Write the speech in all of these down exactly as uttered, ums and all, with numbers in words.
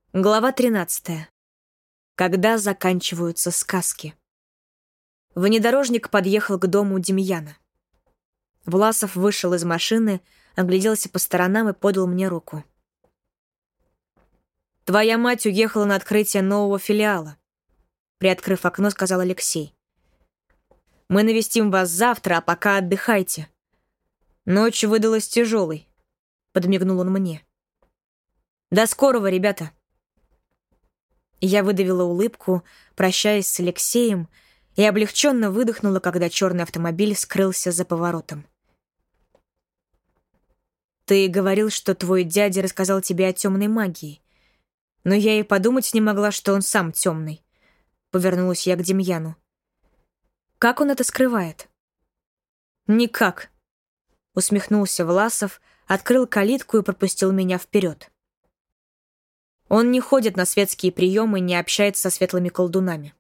Глава тринадцатая. Когда заканчиваются сказки. Внедорожник подъехал к дому Демьяна. Власов вышел из машины, огляделся по сторонам и подал мне руку. «Твоя мать уехала на открытие нового филиала», — приоткрыв окно, сказал Алексей. «Мы навестим вас завтра, а пока отдыхайте. Ночь выдалась тяжелой», — подмигнул он мне. «До скорого, ребята». Я выдавила улыбку, прощаясь с Алексеем, и облегченно выдохнула, когда черный автомобиль скрылся за поворотом. «Ты говорил, что твой дядя рассказал тебе о темной магии, но я и подумать не могла, что он сам темный», — повернулась я к Демьяну. «Как он это скрывает?» «Никак», — усмехнулся Власов, открыл калитку и пропустил меня вперед. Он не ходит на светские приемы и не общается со светлыми колдунами.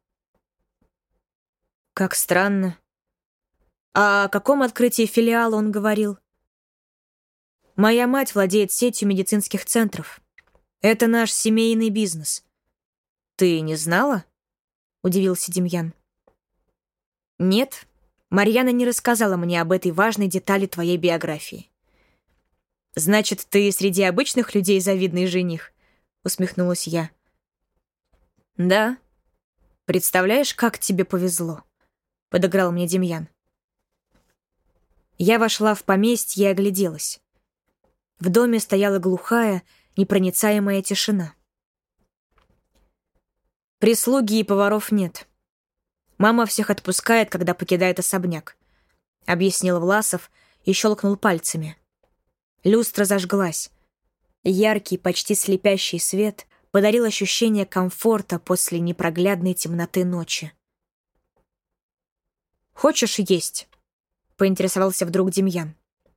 Как странно. А о каком открытии филиала он говорил? Моя мать владеет сетью медицинских центров. Это наш семейный бизнес. Ты не знала? Удивился Демьян. Нет, Марьяна не рассказала мне об этой важной детали твоей биографии. Значит, ты среди обычных людей завидный жених? Усмехнулась я. «Да. Представляешь, как тебе повезло», — подыграл мне Демьян. Я вошла в поместье и огляделась. В доме стояла глухая, непроницаемая тишина. Прислуги и поваров нет. Мама всех отпускает, когда покидает особняк, — объяснил Власов и щелкнул пальцами. Люстра зажглась. Яркий, почти слепящий свет подарил ощущение комфорта после непроглядной темноты ночи. «Хочешь есть?» — поинтересовался вдруг Демьян.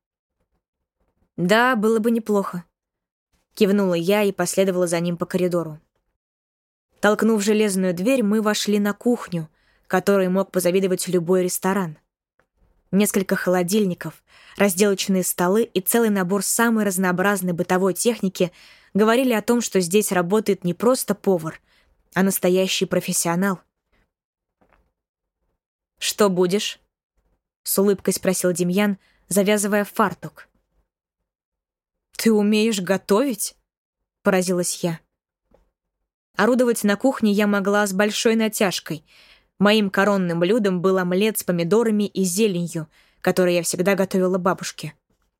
«Да, было бы неплохо», — кивнула я и последовала за ним по коридору. Толкнув железную дверь, мы вошли на кухню, которой мог позавидовать любой ресторан. Несколько холодильников, разделочные столы и целый набор самой разнообразной бытовой техники говорили о том, что здесь работает не просто повар, а настоящий профессионал. «Что будешь?» — с улыбкой спросил Демьян, завязывая фартук. «Ты умеешь готовить?» — поразилась я. Орудовать на кухне я могла с большой натяжкой. Моим коронным блюдом был омлет с помидорами и зеленью, который я всегда готовила бабушке.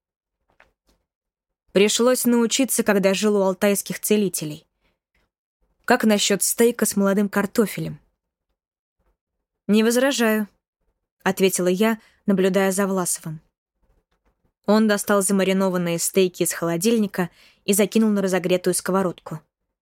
Пришлось научиться, когда жил у алтайских целителей. Как насчет стейка с молодым картофелем? «Не возражаю», — ответила я, наблюдая за Власовым. Он достал замаринованные стейки из холодильника и закинул на разогретую сковородку.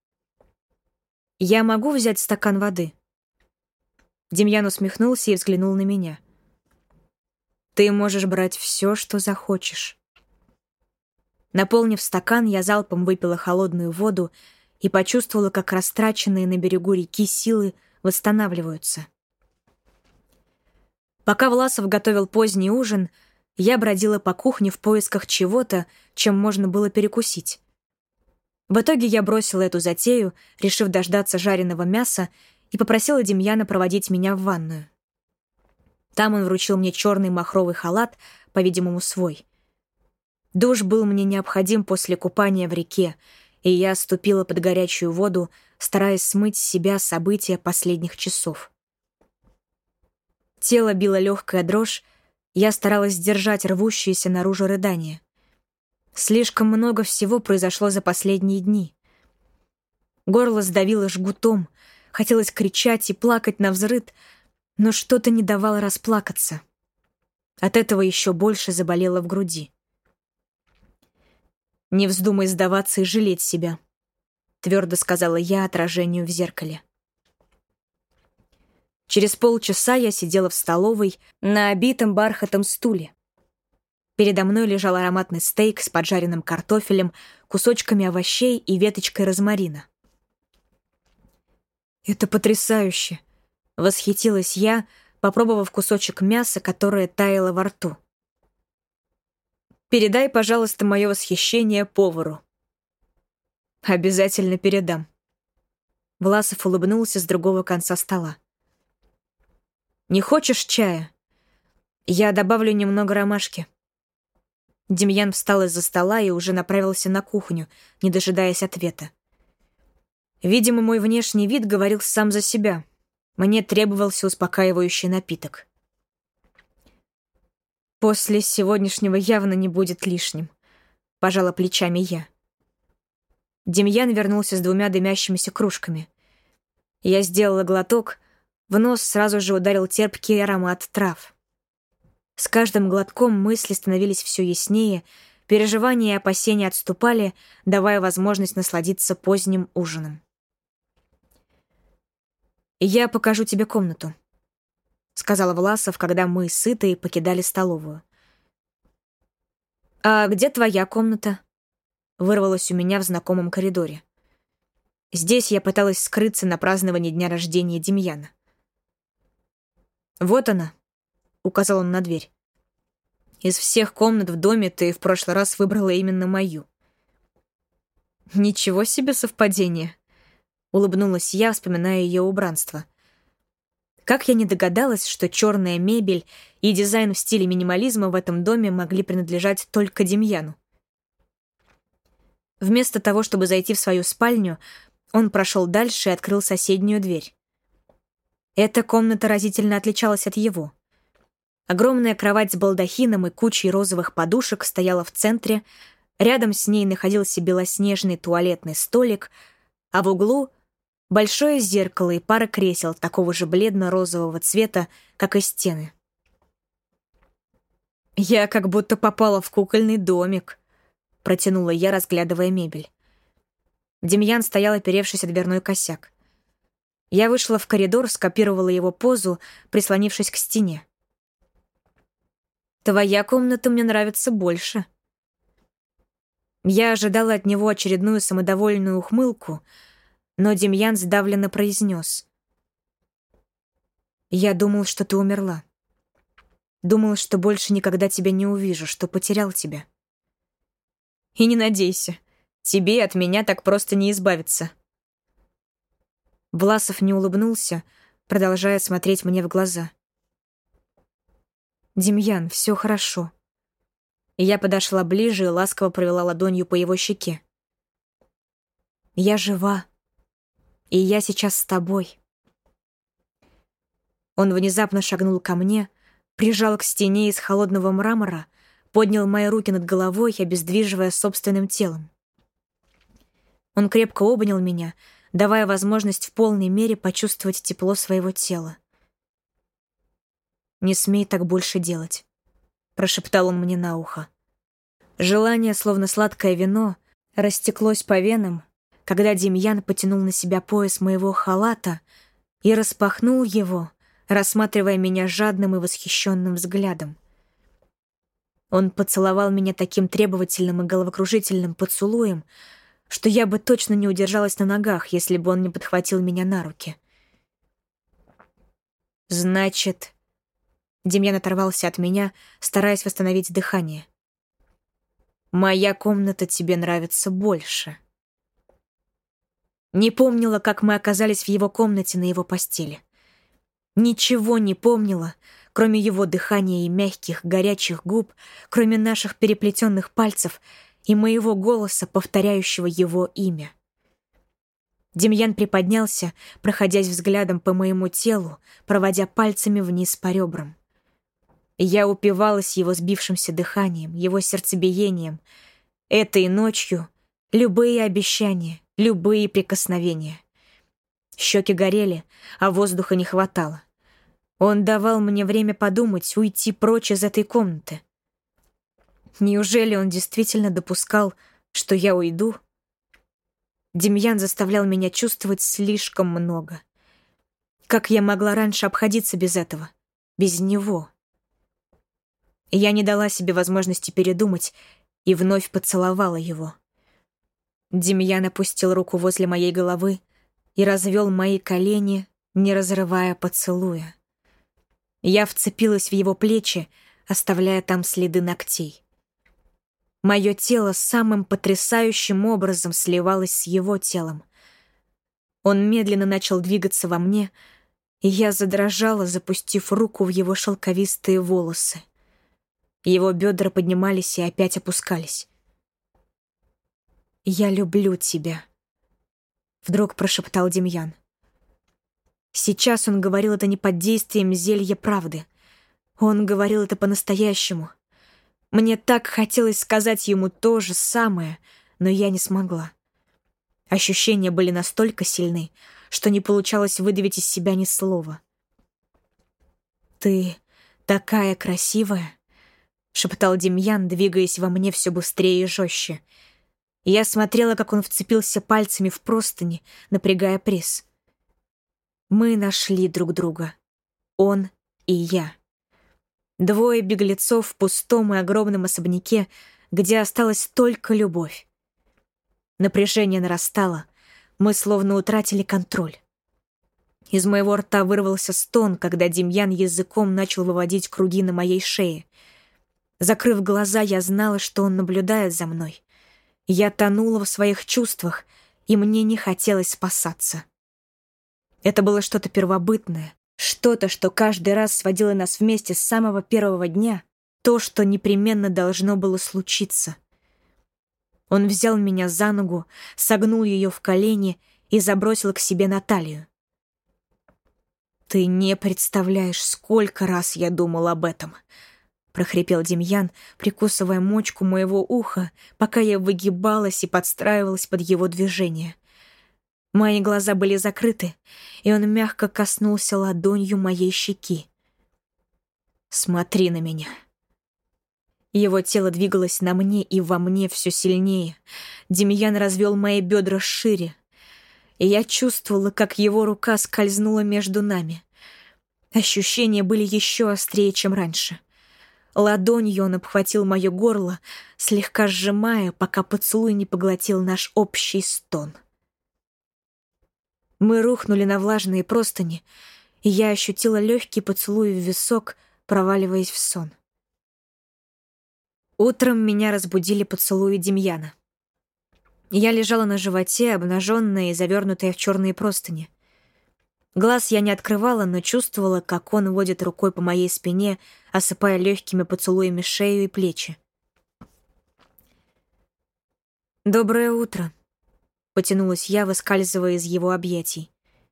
«Я могу взять стакан воды?» Демьян усмехнулся и взглянул на меня. «Ты можешь брать все, что захочешь». Наполнив стакан, я залпом выпила холодную воду и почувствовала, как растраченные на берегу реки силы восстанавливаются. Пока Власов готовил поздний ужин, я бродила по кухне в поисках чего-то, чем можно было перекусить. В итоге я бросила эту затею, решив дождаться жареного мяса, и попросила Демьяна проводить меня в ванную. Там он вручил мне черный махровый халат, по-видимому, свой. Душ был мне необходим после купания в реке, и я ступила под горячую воду, стараясь смыть с себя события последних часов. Тело било легкая дрожь, я старалась сдержать рвущиеся наружу рыдания. Слишком много всего произошло за последние дни. Горло сдавило жгутом, хотелось кричать и плакать навзрыд, но что-то не давало расплакаться. От этого еще больше заболело в груди. «Не вздумай сдаваться и жалеть себя», — твердо сказала я отражению в зеркале. Через полчаса я сидела в столовой на обитом бархатом стуле. Передо мной лежал ароматный стейк с поджаренным картофелем, кусочками овощей и веточкой розмарина. «Это потрясающе!» — восхитилась я, попробовав кусочек мяса, которое таяло во рту. «Передай, пожалуйста, мое восхищение повару». «Обязательно передам», Власов улыбнулся с другого конца стола. «Не хочешь чая? Я добавлю немного ромашки». Демьян встал из-за стола и уже направился на кухню, не дожидаясь ответа. Видимо, мой внешний вид говорил сам за себя. Мне требовался успокаивающий напиток. «После сегодняшнего явно не будет лишним», — пожала плечами я. Демьян вернулся с двумя дымящимися кружками. Я сделала глоток, в нос сразу же ударил терпкий аромат трав. С каждым глотком мысли становились все яснее, переживания и опасения отступали, давая возможность насладиться поздним ужином. «Я покажу тебе комнату», — сказал Власов, когда мы, сытые, покидали столовую. «А где твоя комната?» — вырвалось у меня в знакомом коридоре. Здесь я пыталась скрыться на праздновании дня рождения Демьяна. «Вот она», — указал он на дверь. «Из всех комнат в доме ты в прошлый раз выбрала именно мою». «Ничего себе совпадение», — улыбнулась я, вспоминая ее убранство. Как я не догадалась, что черная мебель и дизайн в стиле минимализма в этом доме могли принадлежать только Демьяну. Вместо того, чтобы зайти в свою спальню, он прошел дальше и открыл соседнюю дверь. Эта комната разительно отличалась от его. Огромная кровать с балдахином и кучей розовых подушек стояла в центре, рядом с ней находился белоснежный туалетный столик, а в углу — большое зеркало и пара кресел такого же бледно-розового цвета, как и стены. «Я как будто попала в кукольный домик», — протянула я, разглядывая мебель. Демьян стоял, оперевшись о дверной косяк. Я вышла в коридор, скопировала его позу, прислонившись к стене. «Твоя комната мне нравится больше». Я ожидала от него очередную самодовольную ухмылку, но Демьян сдавленно произнес: «Я думал, что ты умерла. Думал, что больше никогда тебя не увижу, что потерял тебя. И не надейся, тебе от меня так просто не избавиться». Власов не улыбнулся, продолжая смотреть мне в глаза. «Демьян, все хорошо». И я подошла ближе и ласково провела ладонью по его щеке. «Я жива, и я сейчас с тобой». Он внезапно шагнул ко мне, прижал к стене из холодного мрамора, поднял мои руки над головой, обездвиживая собственным телом. Он крепко обнял меня, давая возможность в полной мере почувствовать тепло своего тела. «Не смей так больше делать», — прошептал он мне на ухо. Желание, словно сладкое вино, растеклось по венам, когда Демьян потянул на себя пояс моего халата и распахнул его, рассматривая меня жадным и восхищенным взглядом. Он поцеловал меня таким требовательным и головокружительным поцелуем, что я бы точно не удержалась на ногах, если бы он не подхватил меня на руки. «Значит...» Демьян оторвался от меня, стараясь восстановить дыхание. «Моя комната тебе нравится больше». Не помнила, как мы оказались в его комнате на его постели. Ничего не помнила, кроме его дыхания и мягких, горячих губ, кроме наших переплетенных пальцев и моего голоса, повторяющего его имя. Демьян приподнялся, проходясь взглядом по моему телу, проводя пальцами вниз по ребрам. Я упивалась его сбившимся дыханием, его сердцебиением. Этой ночью любые обещания, любые прикосновения. Щеки горели, а воздуха не хватало. Он давал мне время подумать, уйти прочь из этой комнаты. Неужели он действительно допускал, что я уйду? Демьян заставлял меня чувствовать слишком много. Как я могла раньше обходиться без этого? Без него? Я не дала себе возможности передумать и вновь поцеловала его. Демьян опустил руку возле моей головы и развел мои колени, не разрывая поцелуя. Я вцепилась в его плечи, оставляя там следы ногтей. Мое тело самым потрясающим образом сливалось с его телом. Он медленно начал двигаться во мне, и я задрожала, запустив руку в его шелковистые волосы. Его бедра поднимались и опять опускались. «Я люблю тебя», — вдруг прошептал Демьян. Сейчас он говорил это не под действием зелья правды. Он говорил это по-настоящему. Мне так хотелось сказать ему то же самое, но я не смогла. Ощущения были настолько сильны, что не получалось выдавить из себя ни слова. «Ты такая красивая», — шептал Демьян, двигаясь во мне все быстрее и жестче. Я смотрела, как он вцепился пальцами в простыни, напрягая пресс. Мы нашли друг друга. Он и я. Двое беглецов в пустом и огромном особняке, где осталась только любовь. Напряжение нарастало, мы словно утратили контроль. Из моего рта вырвался стон, когда Демьян языком начал выводить круги на моей шее. Закрыв глаза, я знала, что он наблюдает за мной. Я тонула в своих чувствах, и мне не хотелось спасаться. Это было что-то первобытное, что-то, что каждый раз сводило нас вместе с самого первого дня, то, что непременно должно было случиться. Он взял меня за ногу, согнул ее в колени и забросил к себе на талию. «Ты не представляешь, сколько раз я думал об этом», — прохрипел Демьян, прикусывая мочку моего уха, пока я выгибалась и подстраивалась под его движение. Мои глаза были закрыты, и он мягко коснулся ладонью моей щеки. «Смотри на меня». Его тело двигалось на мне и во мне все сильнее. Демьян развел мои бедра шире, и я чувствовала, как его рука скользнула между нами. Ощущения были еще острее, чем раньше. Ладонью он обхватил мое горло, слегка сжимая, пока поцелуй не поглотил наш общий стон. Мы рухнули на влажные простыни, и я ощутила легкий поцелуй в висок, проваливаясь в сон. Утром меня разбудили поцелуи Демьяна. Я лежала на животе, обнаженная и завернутая в черные простыни. Глаз я не открывала, но чувствовала, как он водит рукой по моей спине, осыпая легкими поцелуями шею и плечи. «Доброе утро», — потянулась я, выскальзывая из его объятий.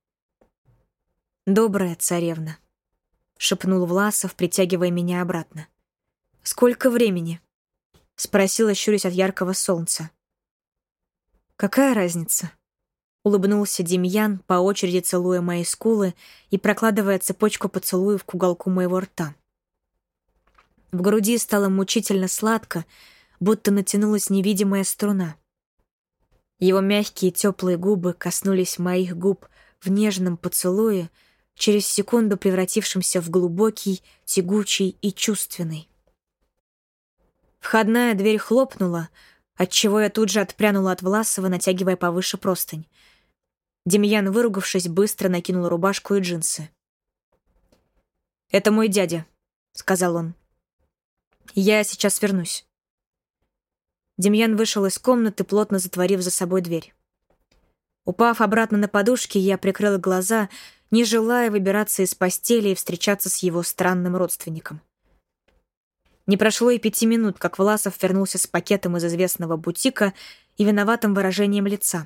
«Добрая царевна», — шепнул Власов, притягивая меня обратно. «Сколько времени?» — спросила, щурясь от яркого солнца. «Какая разница?» — улыбнулся Демьян, по очереди целуя мои скулы и прокладывая цепочку поцелуев к уголку моего рта. В груди стало мучительно сладко, будто натянулась невидимая струна. Его мягкие теплые губы коснулись моих губ в нежном поцелуе, через секунду превратившемся в глубокий, тягучий и чувственный. Входная дверь хлопнула, отчего я тут же отпрянула от Власова, натягивая повыше простынь. Демьян, выругавшись, быстро накинул рубашку и джинсы. «Это мой дядя», — сказал он. «Я сейчас вернусь». Демьян вышел из комнаты, плотно затворив за собой дверь. Упав обратно на подушки, я прикрыла глаза, не желая выбираться из постели и встречаться с его странным родственником. Не прошло и пяти минут, как Власов вернулся с пакетом из известного бутика и виноватым выражением лица.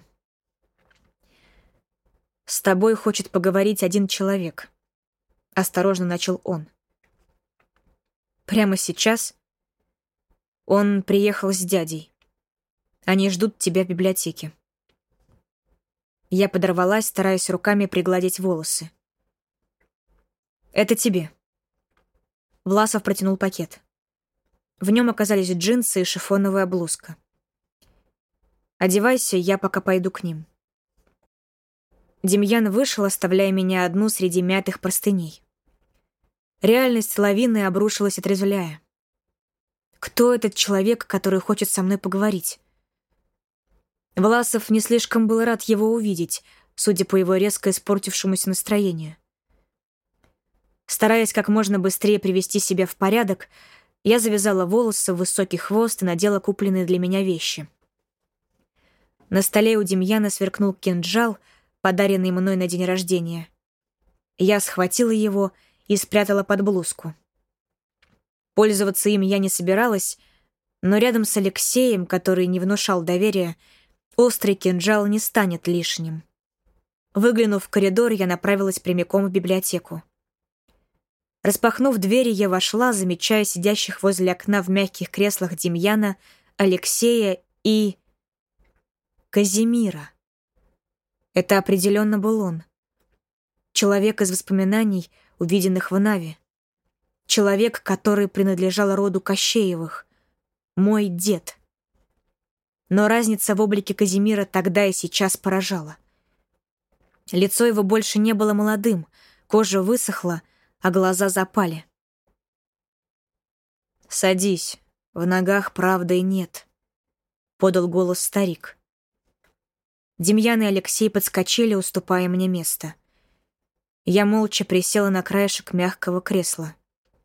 «С тобой хочет поговорить один человек», — осторожно начал он. «Прямо сейчас он приехал с дядей. Они ждут тебя в библиотеке». Я подорвалась, стараясь руками пригладить волосы. «Это тебе». Власов протянул пакет. В нем оказались джинсы и шифоновая блузка. «Одевайся, я пока пойду к ним». Демьян вышел, оставляя меня одну среди мятых простыней. Реальность лавины обрушилась, отрезвляя. Кто этот человек, который хочет со мной поговорить? Власов не слишком был рад его увидеть, судя по его резко испортившемуся настроению. Стараясь как можно быстрее привести себя в порядок, я завязала волосы в высокий хвост и надела купленные для меня вещи. На столе у Демьяна сверкнул кинжал, подаренный мной на день рождения. Я схватила его и спрятала под блузку. Пользоваться им я не собиралась, но рядом с Алексеем, который не внушал доверия, острый кинжал не станет лишним. Выглянув в коридор, я направилась прямиком в библиотеку. Распахнув двери, я вошла, замечая сидящих возле окна в мягких креслах Демьяна, Алексея и... Казимира. Это определенно был он. Человек из воспоминаний, увиденных в Наве. Человек, который принадлежал роду Кощеевых. Мой дед. Но разница в облике Казимира тогда и сейчас поражала. Лицо его больше не было молодым, кожа высохла, а глаза запали. «Садись, в ногах правды нет», — подал голос старик. Демьян и Алексей подскочили, уступая мне место. Я молча присела на краешек мягкого кресла.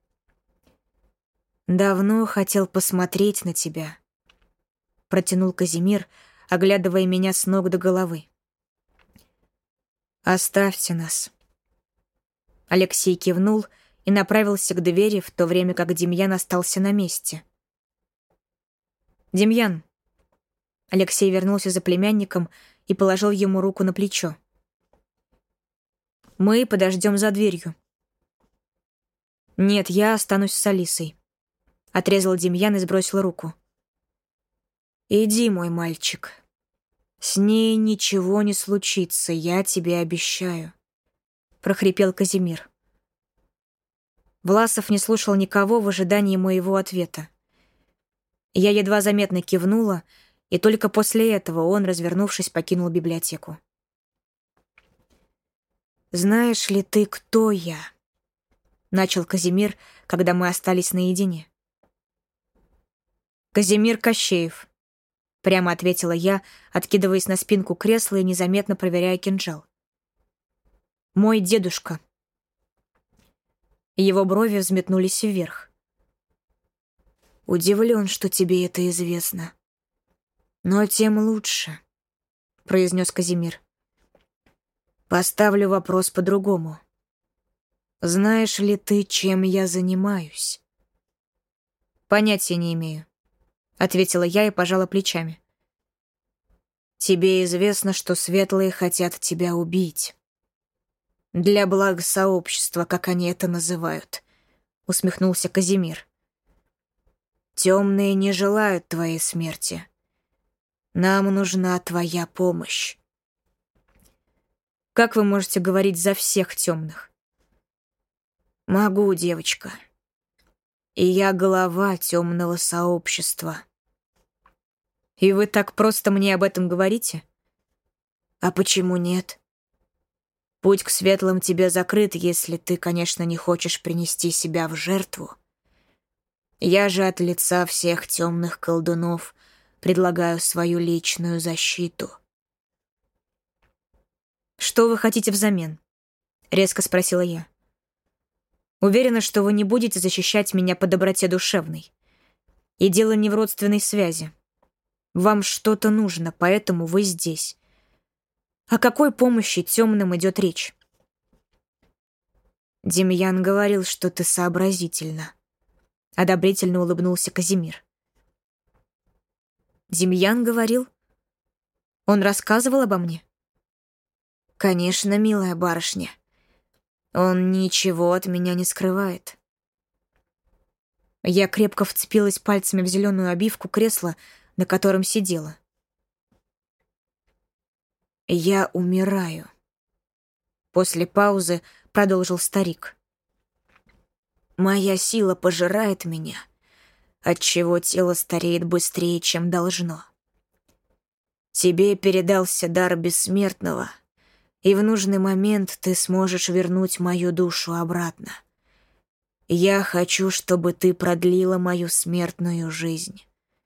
«Давно хотел посмотреть на тебя», — протянул Казимир, оглядывая меня с ног до головы. «Оставьте нас». Алексей кивнул и направился к двери, в то время как Демьян остался на месте. «Демьян». Алексей вернулся за племянником и положил ему руку на плечо. «Мы подождем за дверью». «Нет, я останусь с Алисой», — отрезал Демьян и сбросил руку. «Иди, мой мальчик. С ней ничего не случится, я тебе обещаю», — прохрипел Казимир. Власов не слушал никого в ожидании моего ответа. Я едва заметно кивнула, и только после этого он, развернувшись, покинул библиотеку. «Знаешь ли ты, кто я?» — начал Казимир, когда мы остались наедине. «Казимир Кощеев», — прямо ответила я, откидываясь на спинку кресла и незаметно проверяя кинжал. «Мой дедушка». Его брови взметнулись вверх. «Удивлен, что тебе это известно. Но тем лучше», — произнес Казимир. «Поставлю вопрос по-другому. Знаешь ли ты, чем я занимаюсь?» «Понятия не имею», — ответила я и пожала плечами. «Тебе известно, что светлые хотят тебя убить. Для блага сообщества, как они это называют», — усмехнулся Казимир. «Темные не желают твоей смерти. Нам нужна твоя помощь». «Как вы можете говорить за всех темных?» «Могу, девочка. И я глава темного сообщества». «И вы так просто мне об этом говорите?» «А почему нет? Путь к светлым тебе закрыт, если ты, конечно, не хочешь принести себя в жертву. Я же от лица всех темных колдунов предлагаю свою личную защиту». «Что вы хотите взамен?» — резко спросила я. «Уверена, что вы не будете защищать меня по доброте душевной. И дело не в родственной связи. Вам что-то нужно, поэтому вы здесь. О какой помощи темным идет речь?» «Демьян говорил, что ты сообразительна», — одобрительно улыбнулся Казимир. «Демьян говорил? Он рассказывал обо мне?» «Конечно, милая барышня. Он ничего от меня не скрывает». Я крепко вцепилась пальцами в зеленую обивку кресла, на котором сидела. «Я умираю», — после паузы продолжил старик. «Моя сила пожирает меня, отчего тело стареет быстрее, чем должно. Тебе передался дар бессмертного, и в нужный момент ты сможешь вернуть мою душу обратно. Я хочу, чтобы ты продлила мою смертную жизнь».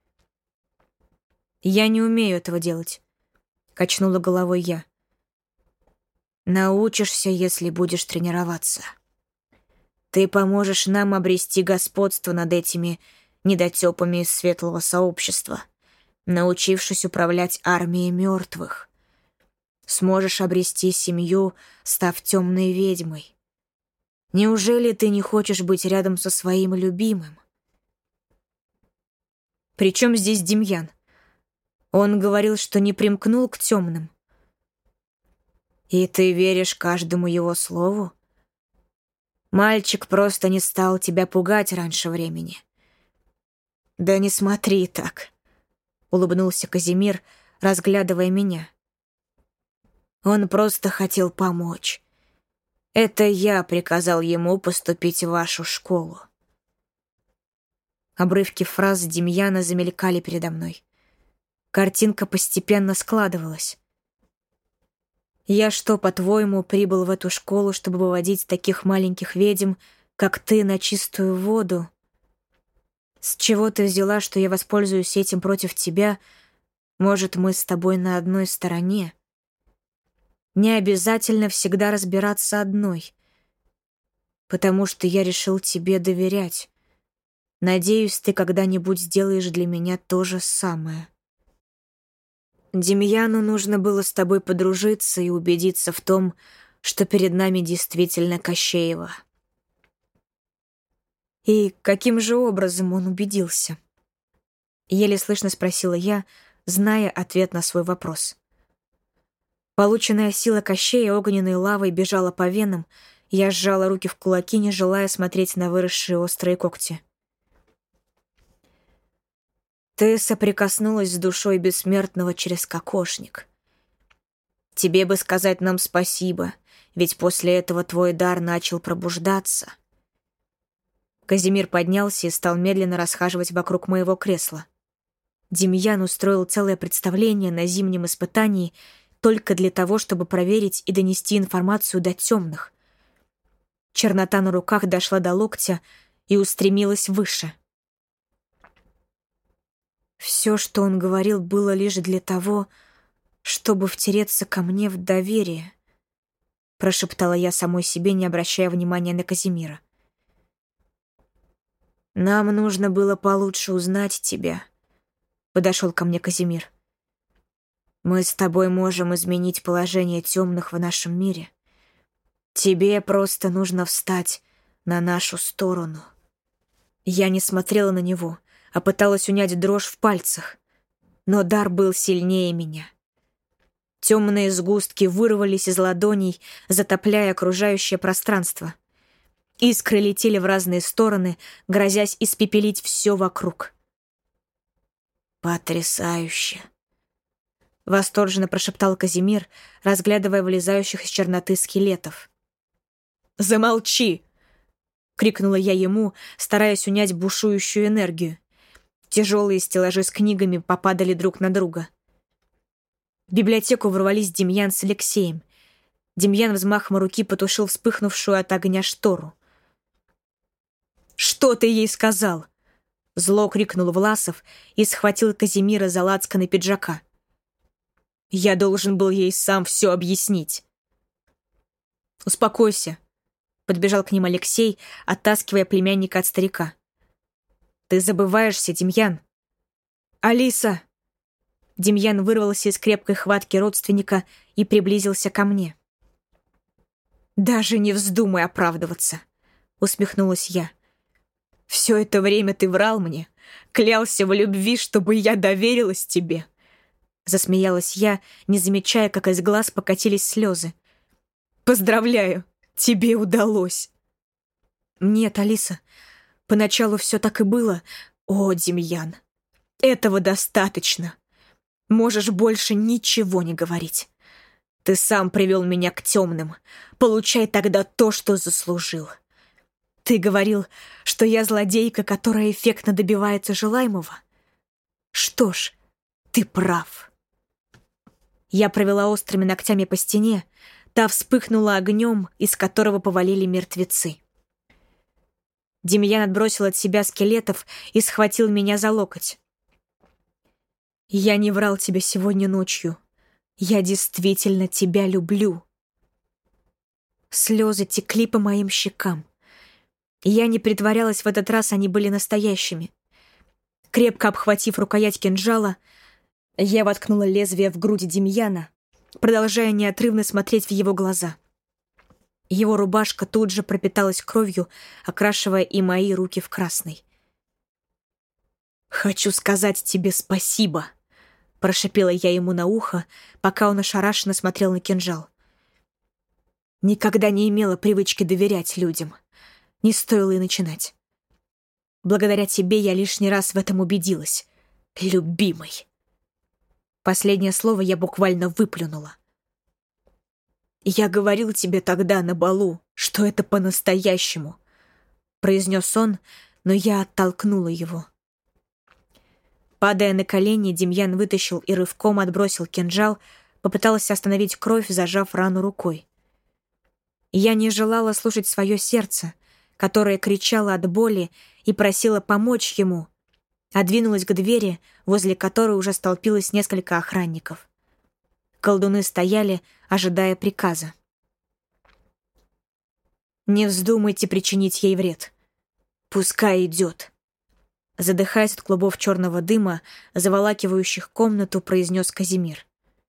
«Я не умею этого делать», — качнула головой я. «Научишься, если будешь тренироваться. Ты поможешь нам обрести господство над этими недотёпами из светлого сообщества, научившись управлять армией мертвых. сможешь обрести семью, став темной ведьмой. Неужели ты не хочешь быть рядом со своим любимым? Причем здесь Демьян? Он говорил, что не примкнул к темным. И ты веришь каждому его слову? Мальчик просто не стал тебя пугать раньше времени. Да не смотри так, улыбнулся Казимир, разглядывая меня. Он просто хотел помочь. Это я приказал ему поступить в вашу школу. Обрывки фраз Демьяна замелькали передо мной. Картинка постепенно складывалась. Я что, по-твоему, прибыл в эту школу, чтобы выводить таких маленьких ведьм, как ты, на чистую воду? С чего ты взяла, что я воспользуюсь этим против тебя? Может, мы с тобой на одной стороне? Не обязательно всегда разбираться одной, потому что я решил тебе доверять. Надеюсь, ты когда-нибудь сделаешь для меня то же самое. Демьяну нужно было с тобой подружиться и убедиться в том, что перед нами действительно Кощеева. И каким же образом он убедился? Еле слышно спросила я, зная ответ на свой вопрос. Полученная сила Кощея огненной лавой бежала по венам, я сжала руки в кулаки, не желая смотреть на выросшие острые когти. Ты соприкоснулась с душой бессмертного через кокошник. Тебе бы сказать нам спасибо, ведь после этого твой дар начал пробуждаться. Казимир поднялся и стал медленно расхаживать вокруг моего кресла. Демьян устроил целое представление на зимнем испытании только для того, чтобы проверить и донести информацию до темных. Чернота на руках дошла до локтя и устремилась выше. Все, что он говорил, было лишь для того, чтобы втереться ко мне в доверие, прошептала я самой себе, не обращая внимания на Казимира. Нам нужно было получше узнать тебя, подошел ко мне Казимир. Мы с тобой можем изменить положение темных в нашем мире. Тебе просто нужно встать на нашу сторону. Я не смотрела на него, а пыталась унять дрожь в пальцах. Но дар был сильнее меня. Темные сгустки вырвались из ладоней, затопляя окружающее пространство. Искры летели в разные стороны, грозясь испепелить все вокруг. «Потрясающе!» — восторженно прошептал Казимир, разглядывая вылезающих из черноты скелетов. «Замолчи!» — крикнула я ему, стараясь унять бушующую энергию. Тяжелые стеллажи с книгами попадали друг на друга. В библиотеку ворвались Демьян с Алексеем. Демьян взмахом руки потушил вспыхнувшую от огня штору. «Что ты ей сказал?» Зло крикнул Власов и схватил Казимира за лацканы пиджака. «Я должен был ей сам все объяснить». «Успокойся», — подбежал к ним Алексей, оттаскивая племянника от старика. «Ты забываешься, Демьян». «Алиса!» Демьян вырвался из крепкой хватки родственника и приблизился ко мне. «Даже не вздумай оправдываться», — усмехнулась я. «Все это время ты врал мне, клялся в любви, чтобы я доверилась тебе». Засмеялась я, не замечая, как из глаз покатились слезы. «Поздравляю, тебе удалось». «Нет, Алиса, поначалу все так и было. О, Демьян, этого достаточно. Можешь больше ничего не говорить. Ты сам привел меня к темным. Получай тогда то, что заслужил. Ты говорил, что я злодейка, которая эффектно добивается желаемого. Что ж, ты прав». Я провела острыми ногтями по стене, та вспыхнула огнем, из которого повалили мертвецы. Демьян отбросил от себя скелетов и схватил меня за локоть. «Я не врал тебе сегодня ночью. Я действительно тебя люблю». Слезы текли по моим щекам. Я не притворялась, в этот раз они были настоящими. Крепко обхватив рукоять кинжала, я воткнула лезвие в грудь Демьяна продолжая неотрывно смотреть в его глаза. Его рубашка тут же пропиталась кровью, окрашивая и мои руки в красный. «Хочу сказать тебе спасибо», — прошипела я ему на ухо, пока он ошарашенно смотрел на кинжал. Никогда не имела привычки доверять людям. Не стоило и начинать. Благодаря тебе я лишний раз в этом убедилась. Любимый. Последнее слово я буквально выплюнула. «Я говорил тебе тогда на балу, что это по-настоящему», — произнес он, но я оттолкнула его. Падая на колени, Демьян вытащил и рывком отбросил кинжал, попытался остановить кровь, зажав рану рукой. Я не желала слушать свое сердце, которое кричало от боли и просило помочь ему, а двинулась к двери, возле которой уже столпилось несколько охранников. Колдуны стояли, ожидая приказа. «Не вздумайте причинить ей вред. Пускай идет», — задыхаясь от клубов черного дыма, заволакивающих комнату, произнес Казимир.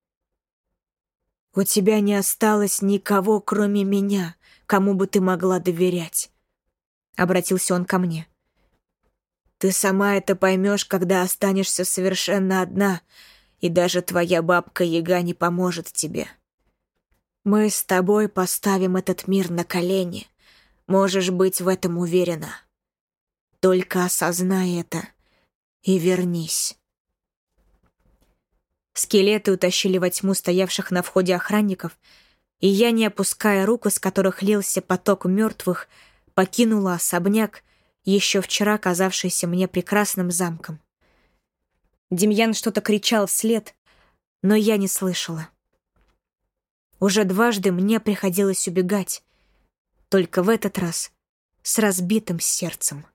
«У тебя не осталось никого, кроме меня, кому бы ты могла доверять», — обратился он ко мне. «Ты сама это поймешь, когда останешься совершенно одна, и даже твоя бабка-яга не поможет тебе. Мы с тобой поставим этот мир на колени, можешь быть в этом уверена. Только осознай это и вернись». Скелеты утащили во тьму стоявших на входе охранников, и я, не опуская рук, из которых лился поток мертвых, покинула особняк, еще вчера казавшийся мне прекрасным замком. Демьян что-то кричал вслед, но я не слышала. Уже дважды мне приходилось убегать, только в этот раз с разбитым сердцем.